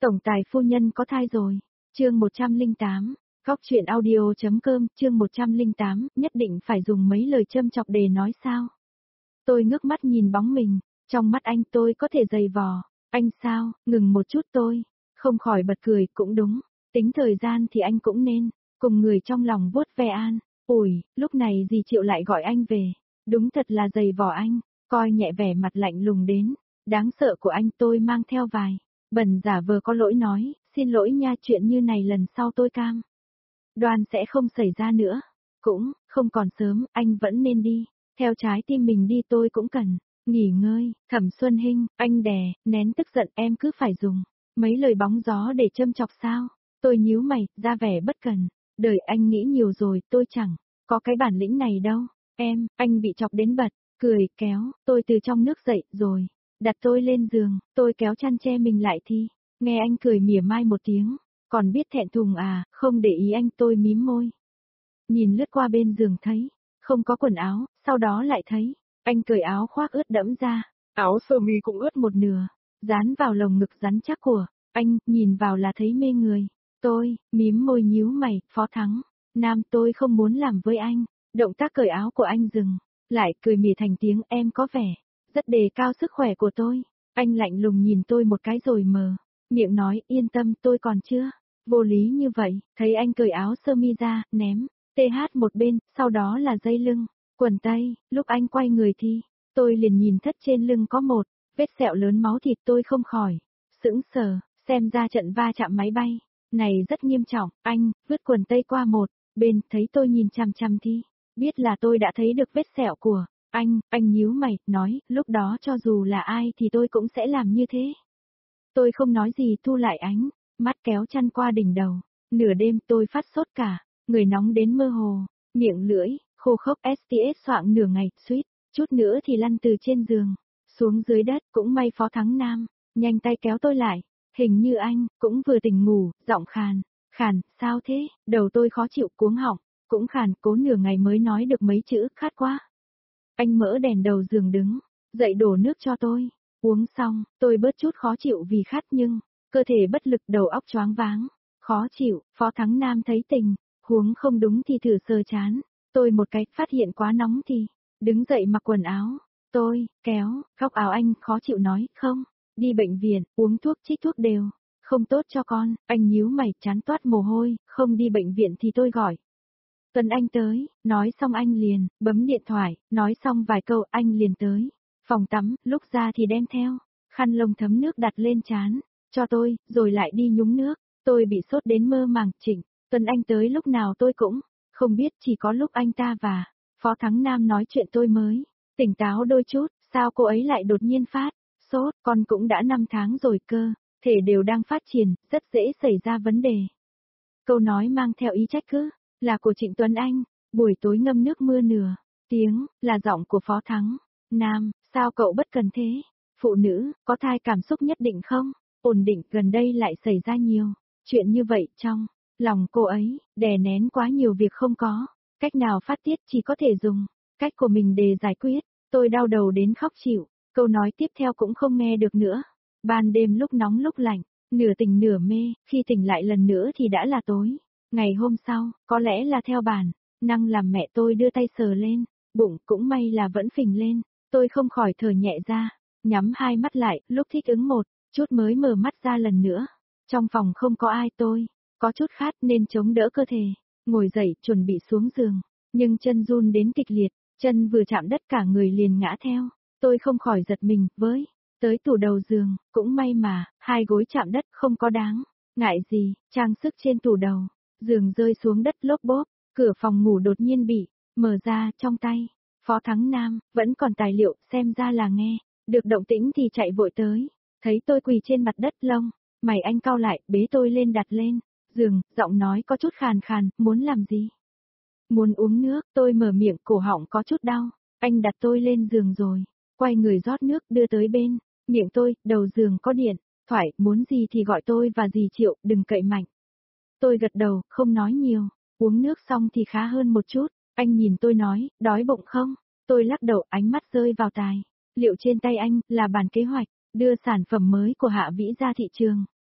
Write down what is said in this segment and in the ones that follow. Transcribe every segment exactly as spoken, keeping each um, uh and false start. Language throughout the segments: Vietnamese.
Tổng tài phu nhân có thai rồi. Chương một trăm lẻ tám, Góc truyện audio.com, chương một trăm lẻ tám, nhất định phải dùng mấy lời châm chọc để nói sao? Tôi ngước mắt nhìn bóng mình, trong mắt anh tôi có thể giày vò. Anh sao, ngừng một chút tôi, không khỏi bật cười, cũng đúng, tính thời gian thì anh cũng nên, cùng người trong lòng vuốt ve an. Ủi, lúc này dì Triệu lại gọi anh về, đúng thật là giày vò anh, coi nhẹ vẻ mặt lạnh lùng đến, đáng sợ của anh. Tôi mang theo vài bần giả vờ có lỗi nói, xin lỗi nha, chuyện như này lần sau tôi cam đoan sẽ không xảy ra nữa. Cũng, không còn sớm, anh vẫn nên đi, theo trái tim mình đi, tôi cũng cần nghỉ ngơi. Thẩm Xuân Hinh, anh đè nén tức giận, em cứ phải dùng mấy lời bóng gió để châm chọc sao? Tôi nhíu mày, ra vẻ bất cần, đời anh nghĩ nhiều rồi, tôi chẳng có cái bản lĩnh này đâu. Em, anh bị chọc đến bật, cười, kéo tôi từ trong nước dậy, rồi đặt tôi lên giường. Tôi kéo chăn che mình lại thì nghe anh cười mỉa mai một tiếng, còn biết thẹn thùng à? Không để ý anh. Tôi mím môi, nhìn lướt qua bên giường thấy không có quần áo, sau đó lại thấy anh cởi áo khoác ướt đẫm ra, áo sơ mi cũng ướt một nửa, dán vào lồng ngực rắn chắc của anh, nhìn vào là thấy mê người. Tôi mím môi nhíu mày, Phó Thắng Nam, tôi không muốn làm với anh. Động tác cởi áo của anh dừng lại, cười mỉa thành tiếng, em có vẻ rất đề cao sức khỏe của tôi. Anh lạnh lùng nhìn tôi một cái rồi mờ miệng nói, yên tâm, tôi còn chưa vô lý như vậy. Thấy anh cởi áo sơ mi ra, ném tê hát một bên, sau đó là dây lưng, quần tây. Lúc anh quay người thì tôi liền nhìn thất trên lưng có một vết sẹo lớn máu thịt. Tôi không khỏi sững sờ, xem ra trận va chạm máy bay này rất nghiêm trọng. Anh vứt quần tây qua một bên, thấy tôi nhìn chằm chằm thì biết là tôi đã thấy được vết sẹo của anh. Anh nhíu mày, nói, lúc đó cho dù là ai thì tôi cũng sẽ làm như thế. Tôi không nói gì, thu lại ánh mắt, kéo chăn qua đỉnh đầu. Nửa đêm tôi phát sốt cả người, nóng đến mơ hồ, miệng lưỡi khô khốc, ét tê ét xoạng nửa ngày, suýt chút nữa thì lăn từ trên giường xuống dưới đất. Cũng may Phó Thắng Nam nhanh tay kéo tôi lại, hình như anh cũng vừa tỉnh ngủ, giọng khàn khàn, sao thế? Đầu tôi khó chịu, cuống họng cũng khàn, cố nửa ngày mới nói được mấy chữ, khát quá. Anh mở đèn đầu giường đứng dậy đổ nước cho tôi uống, xong tôi bớt chút khó chịu vì khát, nhưng cơ thể bất lực, đầu óc choáng váng, khó chịu. Phó Thắng Nam thấy tình huống không đúng thì thử sờ chán tôi một cái, phát hiện quá nóng thì đứng dậy mặc quần áo. Tôi kéo góc áo anh, khó chịu nói, không, đi bệnh viện, uống thuốc, chích thuốc đều không tốt cho con. Anh nhíu mày, chán toát mồ hôi, không đi bệnh viện thì tôi gọi Tuấn Anh tới. Nói xong anh liền bấm điện thoại, nói xong vài câu anh liền tới phòng tắm, lúc ra thì đem theo khăn lông thấm nước đặt lên trán cho tôi, rồi lại đi nhúng nước. Tôi bị sốt đến mơ màng. Trịnh Tuấn Anh tới lúc nào tôi cũng không biết, chỉ có lúc anh ta và Phó Thắng Nam nói chuyện tôi mới tỉnh táo đôi chút. Sao cô ấy lại đột nhiên phát sốt? Con cũng đã năm tháng rồi cơ, thể đều đang phát triển, rất dễ xảy ra vấn đề. Câu nói mang theo ý trách cứ là của Trịnh Tuấn Anh. Buổi tối ngâm nước mưa nửa tiếng, là giọng của Phó Thắng Nam, sao cậu bất cần thế? Phụ nữ có thai cảm xúc nhất định không ổn định, gần đây lại xảy ra nhiều chuyện như vậy, trong lòng cô ấy đè nén quá nhiều việc, không có cách nào phát tiết, chỉ có thể dùng cách của mình để giải quyết. Tôi đau đầu đến khóc chịu, câu nói tiếp theo cũng không nghe được nữa. Ban đêm lúc nóng lúc lạnh, nửa tỉnh nửa mê, khi tỉnh lại lần nữa thì đã là tối. Ngày hôm sau, có lẽ là theo bản năng làm mẹ tôi đưa tay sờ lên bụng, cũng may là vẫn phình lên. Tôi không khỏi thở nhẹ ra, nhắm hai mắt lại, lúc thích ứng một chút mới mở mắt ra lần nữa. Trong phòng không có ai, tôi có chút khát nên chống đỡ cơ thể, ngồi dậy chuẩn bị xuống giường, nhưng chân run đến kịch liệt, chân vừa chạm đất cả người liền ngã theo. Tôi không khỏi giật mình, với tới tủ đầu giường, cũng may mà hai gối chạm đất, không có đáng ngại gì. Trang sức trên tủ đầu giường rơi xuống đất lốp bốp, cửa phòng ngủ đột nhiên bị mở ra, trong tay Phó Thắng Nam vẫn còn tài liệu, xem ra là nghe được động tĩnh thì chạy vội tới. Thấy tôi quỳ trên mặt đất, lông mày anh cau lại, bế tôi lên đặt lên giường, giọng nói có chút khàn khàn, muốn làm gì? Muốn uống nước. Tôi mở miệng, cổ họng có chút đau. Anh đặt tôi lên giường rồi quay người rót nước đưa tới bên miệng tôi. Đầu giường có điện thoại, muốn gì thì gọi tôi và dì Triệu, đừng cậy mạnh. Tôi gật đầu, không nói nhiều. Uống nước xong thì khá hơn một chút. Anh nhìn tôi nói, đói bụng không? Tôi lắc đầu, ánh mắt rơi vào tài liệu trên tay anh, là bản kế hoạch đưa sản phẩm mới của Hạ Vĩ ra thị trường.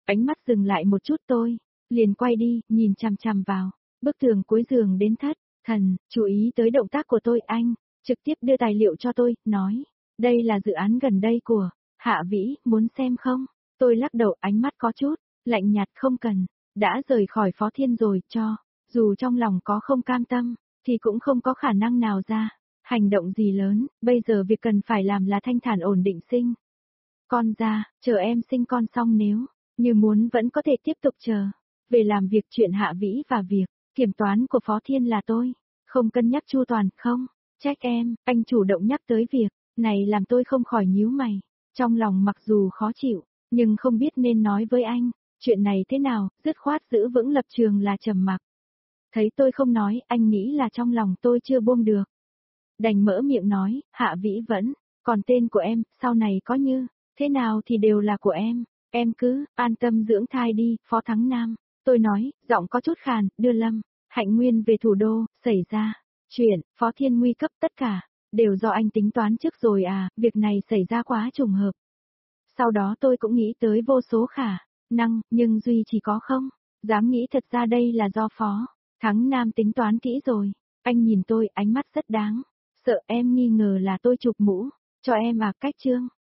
Ánh mắt dừng lại một chút tôi, liền quay đi, nhìn chằm chằm vào, bức tường cuối giường đến thất, thần, chú ý tới động tác của tôi anh, trực tiếp đưa tài liệu cho tôi, nói, đây là dự án gần đây của, Hạ Vĩ, muốn xem không? Tôi lắc đầu ánh mắt có chút, lạnh nhạt không cần, đã rời khỏi Phó Thiên rồi, cho, dù trong lòng có không cam tâm, thì cũng không có khả năng nào ra, hành động gì lớn, bây giờ việc cần phải làm là thanh thản ổn định sinh. Con ra, chờ em sinh con xong nếu, như muốn vẫn có thể tiếp tục chờ, về làm việc chuyện Hạ Vĩ và việc, kiểm toán của Phó Thiên là tôi, không cân nhắc chu toàn không, trách em, anh chủ động nhắc tới việc, này làm tôi không khỏi nhíu mày, trong lòng mặc dù khó chịu, nhưng không biết nên nói với anh, chuyện này thế nào, dứt khoát giữ vững lập trường là trầm mặc. Thấy tôi không nói, anh nghĩ là trong lòng tôi chưa buông được. Đành mỡ miệng nói, Hạ Vĩ vẫn, còn tên của em, sau này có như, thế nào thì đều là của em, em cứ, an tâm dưỡng thai đi, Phó Thắng Nam. Tôi nói, giọng có chút khàn, đưa Lâm, Hạnh Nguyên về thủ đô, xảy ra, chuyện, Phó Thiên nguy cấp tất cả, đều do anh tính toán trước rồi à, việc này xảy ra quá trùng hợp. Sau đó tôi cũng nghĩ tới vô số khả năng, nhưng duy chỉ có không, dám nghĩ thật ra đây là do Phó Thắng Nam tính toán kỹ rồi. Anh nhìn tôi, ánh mắt rất đáng, sợ em nghi ngờ là tôi chụp mũ, cho em à, cách trương.